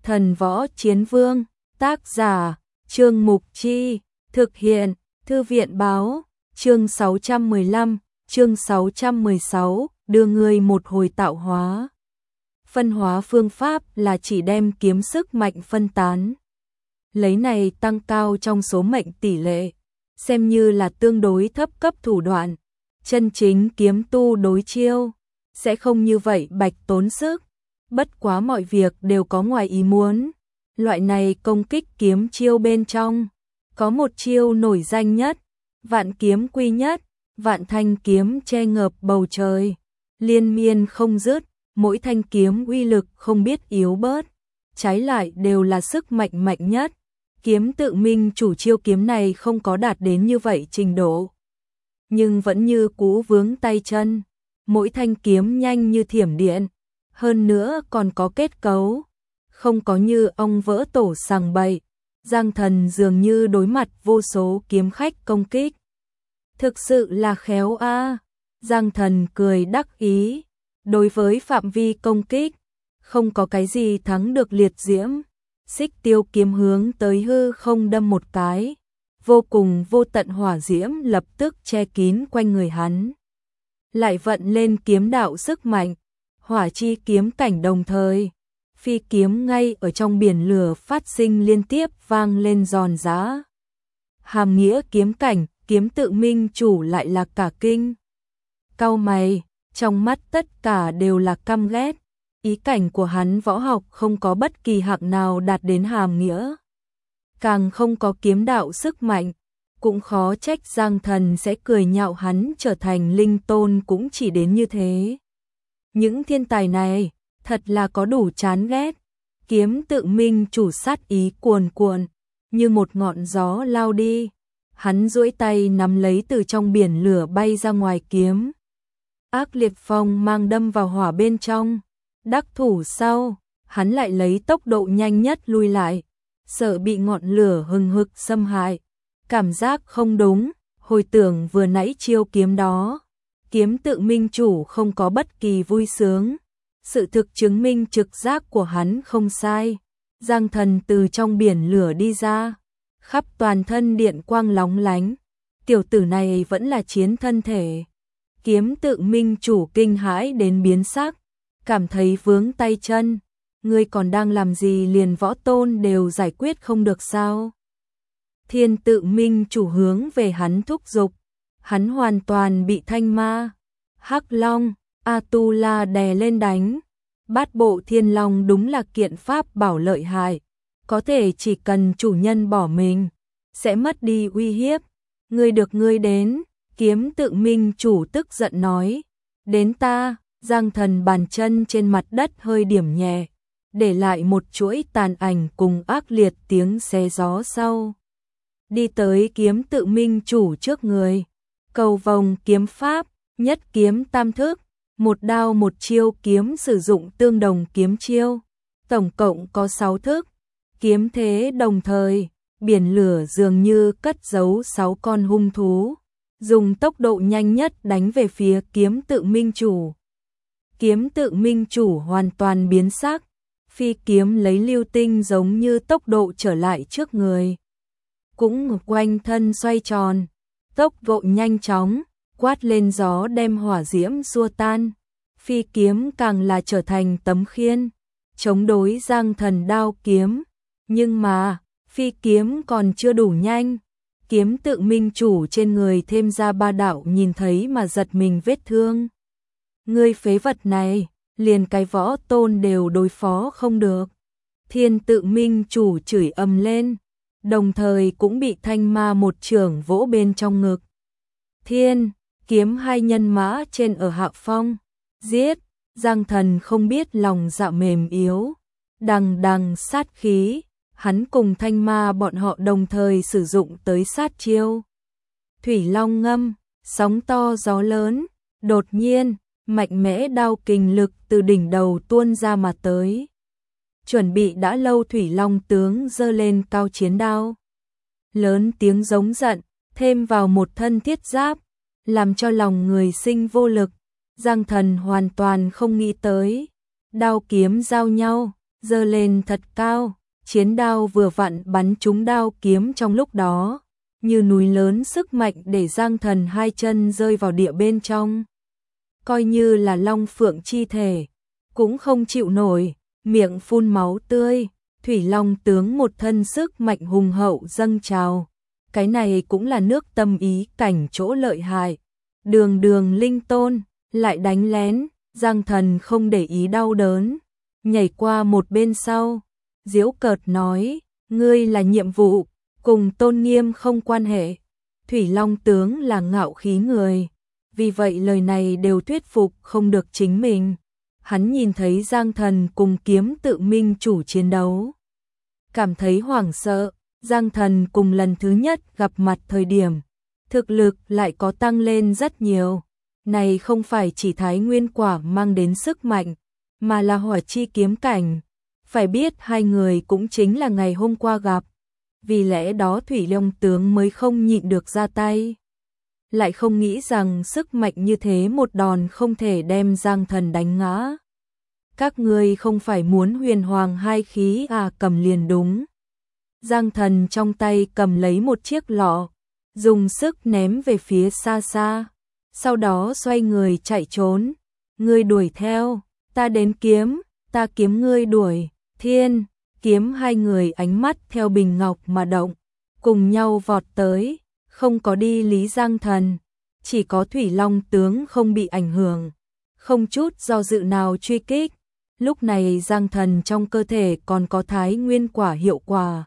Thần võ chiến vương, tác giả, Trương Mục Chi, thực hiện, Thư viện báo, chương 615, chương 616, đưa người một hồi tạo hóa. Phân hóa phương pháp là chỉ đem kiếm sức mạnh phân tán. Lấy này tăng cao trong số mệnh tỷ lệ, xem như là tương đối thấp cấp thủ đoạn. Chân chính kiếm tu đối chiêu, sẽ không như vậy bạch tốn sức. Bất quá mọi việc đều có ngoài ý muốn. Loại này công kích kiếm chiêu bên trong, có một chiêu nổi danh nhất, vạn kiếm quy nhất, vạn thanh kiếm che ngập bầu trời, liên miên không dứt, mỗi thanh kiếm uy lực không biết yếu bớt, trái lại đều là sức mạnh mạnh nhất. Kiếm tự minh chủ chiêu kiếm này không có đạt đến như vậy trình độ, nhưng vẫn như cũ vướng tay chân, mỗi thanh kiếm nhanh như thiểm điện, hơn nữa còn có kết cấu, không có như ong vỡ tổ sàng bậy. Giang Thần dường như đối mặt vô số kiếm khách công kích. Thực sự là khéo a. Giang Thần cười đắc ý, đối với phạm vi công kích, không có cái gì thắng được liệt diễm. Xích tiêu kiếm hướng tới hư không đâm một cái, vô cùng vô tận hỏa diễm lập tức che kín quanh người hắn. Lại vận lên kiếm đạo sức mạnh, hỏa chi kiếm cảnh đồng thời, phi kiếm ngay ở trong biển lửa phát sinh liên tiếp vang lên giòn giã. Hàm nghĩa kiếm cảnh, kiếm tự minh chủ lại là cả kinh. Cau mày, trong mắt tất cả đều là căm ghét. Ý cảnh của hắn võ học không có bất kỳ hạng nào đạt đến hàm nghĩa, càng không có kiếm đạo sức mạnh, cũng khó trách Giang Thần sẽ cười nhạo hắn trở thành linh tôn cũng chỉ đến như thế. Những thiên tài này, thật là có đủ chán ghét. Kiếm tự minh chủ sát ý cuồn cuộn, như một ngọn gió lao đi. Hắn duỗi tay nắm lấy từ trong biển lửa bay ra ngoài kiếm. Ác liệt phong mang đâm vào hỏa bên trong. Đắc thủ sau, hắn lại lấy tốc độ nhanh nhất lui lại, sợ bị ngọn lửa hừng hực xâm hại. Cảm giác không đúng, hồi tưởng vừa nãy chiêu kiếm đó. Kiếm tự minh chủ không có bất kỳ vui sướng. Sự thực chứng minh trực giác của hắn không sai. Giang Thần từ trong biển lửa đi ra, khắp toàn thân điện quang lóng lánh. Tiểu tử này vẫn là chiến thân thể. Kiếm tự minh chủ kinh hãi đến biến sắc, cảm thấy vướng tay chân. Ngươi còn đang làm gì, liền võ tôn đều giải quyết không được sao? Thiên tự minh chủ hướng về hắn thúc giục. Hắn hoàn toàn bị thanh ma, Hắc Long, Atula đè lên đánh. Bát bộ thiên long đúng là kiện pháp bảo lợi hại, có thể chỉ cần chủ nhân bỏ mình, sẽ mất đi uy hiếp. Ngươi được ngươi đến. Kiếm tự minh chủ tức giận nói. Đến ta. Giang Thần bàn chân trên mặt đất hơi điểm nhẹ, để lại một chuỗi tàn ảnh cùng ác liệt tiếng xé gió sau. Đi tới kiếm tự minh chủ trước người. Cầu vồng kiếm pháp, nhất kiếm tam thức, một đao một chiêu kiếm sử dụng tương đồng kiếm chiêu. Tổng cộng có 6 thức. Kiếm thế đồng thời, biển lửa dường như cất giấu 6 con hung thú, dùng tốc độ nhanh nhất đánh về phía kiếm tự minh chủ. Kiếm tự minh chủ hoàn toàn biến sắc, phi kiếm lấy lưu tinh giống như tốc độ trở lại trước người. Cũng quanh thân xoay tròn, tốc độ nhanh chóng, quát lên gió đem hỏa diễm xua tan. Phi kiếm càng là trở thành tấm khiên, chống đối Giang Thần đao kiếm. Nhưng mà, phi kiếm còn chưa đủ nhanh. Kiếm tự minh chủ trên người thêm ra 3 đạo nhìn thấy mà giật mình vết thương. Ngươi phế vật này, liền cái võ tôn đều đối phó không được. Thiên tự minh chủ chửi ầm lên, đồng thời cũng bị thanh ma một chưởng vỗ bên trong ngực. Thiên, kiếm hai nhân mã trên ở hạ phong, giết. Giang Thần không biết lòng dạ mềm yếu, đằng đằng sát khí, hắn cùng thanh ma bọn họ đồng thời sử dụng tới sát chiêu. Thủy long ngâm, sóng to gió lớn, đột nhiên, mạnh mẽ đao kình lực từ đỉnh đầu tuôn ra mà tới. Chuẩn bị đã lâu Thủy Long tướng giơ lên cao chiến đao. Lớn tiếng giống giận, thêm vào một thân thiết giáp, làm cho lòng người sinh vô lực. Giang Thần hoàn toàn không nghĩ tới. Đao kiếm giao nhau, giơ lên thật cao, chiến đao vừa vặn bắn trúng đao kiếm trong lúc đó, như núi lớn sức mạnh để Giang Thần hai chân rơi vào địa bên trong. Coi như là long phượng chi thể, cũng không chịu nổi, miệng phun máu tươi, Thủy Long tướng một thân sức mạnh hùng hậu dâng trào. Cái này cũng là nước tâm ý cảnh chỗ lợi hại. Đường đường linh tôn, lại đánh lén, Giang Thần không để ý đau đớn, nhảy qua một bên sau, giễu cợt nói, ngươi là nhiệm vụ, cùng tôn nghiêm không quan hệ. Thủy Long tướng là ngạo khí người, vì vậy lời này đều thuyết phục không được chính mình. Hắn nhìn thấy Giang Thần cùng kiếm tự minh chủ chiến đấu, cảm thấy hoảng sợ. Giang Thần cùng lần thứ nhất gặp mặt thời điểm, thực lực lại có tăng lên rất nhiều. Này không phải chỉ Thái Nguyên Quả mang đến sức mạnh, mà là hỏa chi kiếm cảnh. Phải biết hai người cũng chính là ngày hôm qua gặp, vì lẽ đó Thủy Long tướng mới không nhịn được ra tay. Lại không nghĩ rằng sức mạnh như thế một đòn không thể đem Giang Thần đánh ngã. Các ngươi không phải muốn huyền hoàng hai khí à, cầm liền đúng. Giang Thần trong tay cầm lấy một chiếc lọ, dùng sức ném về phía xa xa, sau đó xoay người chạy trốn. Ngươi đuổi theo, ta đến kiếm, ta kiếm ngươi đuổi, thiên, kiếm. Hai người ánh mắt theo bình ngọc mà động, cùng nhau vọt tới, không có đi lý Giang Thần, chỉ có Thủy Long tướng không bị ảnh hưởng, không chút do dự nào truy kích. Lúc này Giang Thần trong cơ thể còn có Thái Nguyên Quả hiệu quả,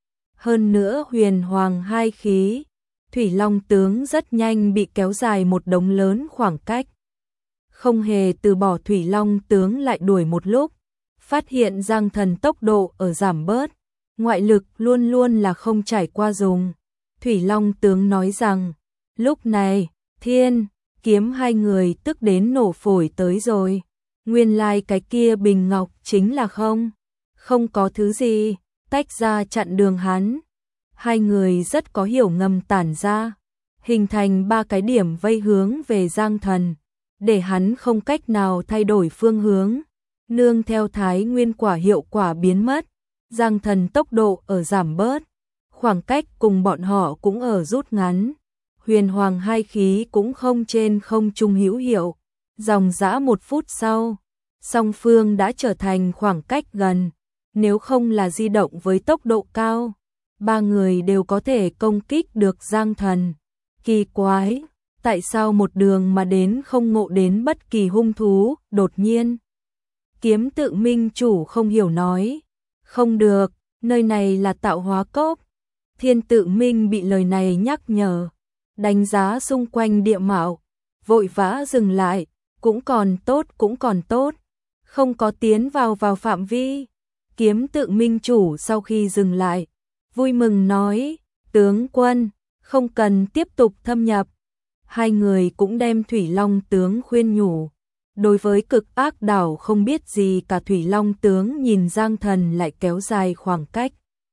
hơn nữa huyền hoàng hai khí, Thủy Long tướng rất nhanh bị kéo dài một đống lớn khoảng cách. Không hề từ bỏ, Thủy Long tướng lại đuổi một lúc, phát hiện Giang Thần tốc độ ở giảm bớt, ngoại lực luôn luôn là không trải qua dùng. Thủy Long tướng nói rằng, lúc này, thiên, kiếm hai người tức đến nổ phổi tới rồi. Nguyên lai cái kia bình ngọc chính là không có thứ gì, tách ra chặn đường hắn. Hai người rất có hiểu ngầm tản ra, hình thành ba cái điểm vây hướng về Giang Thần, để hắn không cách nào thay đổi phương hướng. Nương theo Thái Nguyên Quả hiệu quả biến mất, Giang Thần tốc độ ở giảm bớt, khoảng cách cùng bọn họ cũng ở rút ngắn. Huyền hoàng hai khí cũng không trên không trung hữu hiệu. Dòng dã 1 phút sau, song phương đã trở thành khoảng cách gần. Nếu không là di động với tốc độ cao, ba người đều có thể công kích được Giang Thần. Kỳ quái, tại sao một đường mà đến không ngộ đến bất kỳ hung thú? Đột nhiên, kiếm tự minh chủ không hiểu nói, không được, nơi này là tạo hóa cốc. Thiên tự minh bị lời này nhắc nhở, đánh giá xung quanh địa mạo, vội vã dừng lại, cũng còn tốt, không có tiến vào phạm vi. Kiếm tự minh chủ sau khi dừng lại, vui mừng nói, tướng quân, không cần tiếp tục thâm nhập. Hai người cũng đem Thủy Long tướng khuyên nhủ. Đối với cực ác đảo không biết gì cả, Thủy Long tướng nhìn Giang Thần lại kéo dài khoảng cách,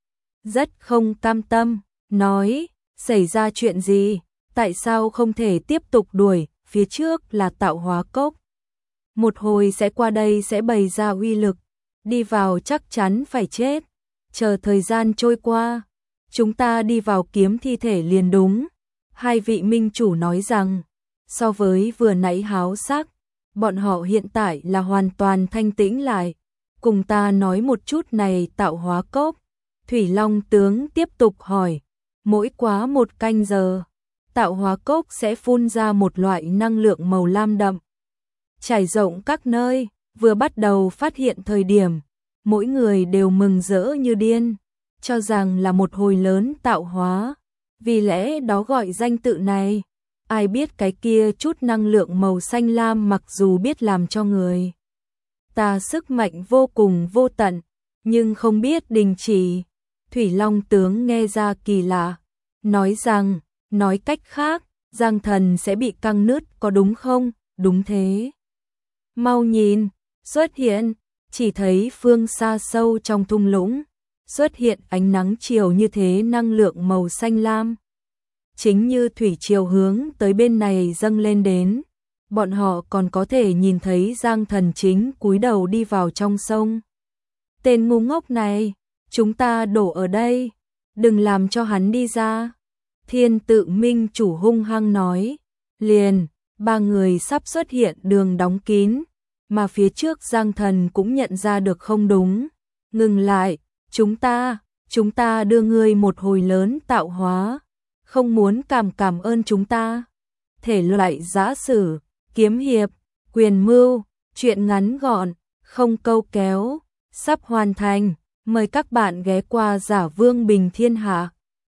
rất không cam tâm, nói, xảy ra chuyện gì, tại sao không thể tiếp tục đuổi, phía trước là tạo hóa cốc. Một hồi sẽ qua đây sẽ bày ra uy lực, đi vào chắc chắn phải chết, chờ thời gian trôi qua, chúng ta đi vào kiếm thi thể liền đúng. Hai vị minh chủ nói rằng, so với vừa nãy háo sắc, bọn họ hiện tại là hoàn toàn thanh tĩnh lại. Cùng ta nói một chút này tạo hóa cốc. Thủy Long tướng tiếp tục hỏi, mỗi quá 1 canh giờ, tạo hóa cốc sẽ phun ra một loại năng lượng màu lam đậm, trải rộng các nơi. Vừa bắt đầu phát hiện thời điểm, mỗi người đều mừng rỡ như điên, cho rằng là một hồi lớn tạo hóa, vì lẽ đó gọi danh tự này. Ai biết cái kia chút năng lượng màu xanh lam mặc dù biết làm cho người ta sức mạnh vô cùng vô tận, nhưng không biết đình chỉ. Thủy Long tướng nghe ra kỳ lạ, nói rằng, nói cách khác, Giang Thần sẽ bị căng nứt có đúng không? Đúng thế. Mau nhìn, xuất hiện, chỉ thấy phương xa sâu trong thung lũng, xuất hiện ánh nắng chiều như thế năng lượng màu xanh lam. Chính như thủy triều hướng tới bên này dâng lên đến, bọn họ còn có thể nhìn thấy Giang Thần chính cúi đầu đi vào trong sông. Tên ngu ngốc này, chúng ta đổ ở đây, đừng làm cho hắn đi ra. Thiên tự minh chủ hung hăng nói, liền, ba người sắp xuất hiện đường đóng kín, mà phía trước Giang Thần cũng nhận ra được không đúng. Ngừng lại, chúng ta đưa ngươi một hồi lớn tạo hóa, không muốn cảm ơn chúng ta. Thể loại giã sử, kiếm hiệp, quyền mưu, truyện ngắn gọn, không câu kéo, sắp hoàn thành. Mời các bạn ghé qua Giả Vương Bình Thiên Hạ.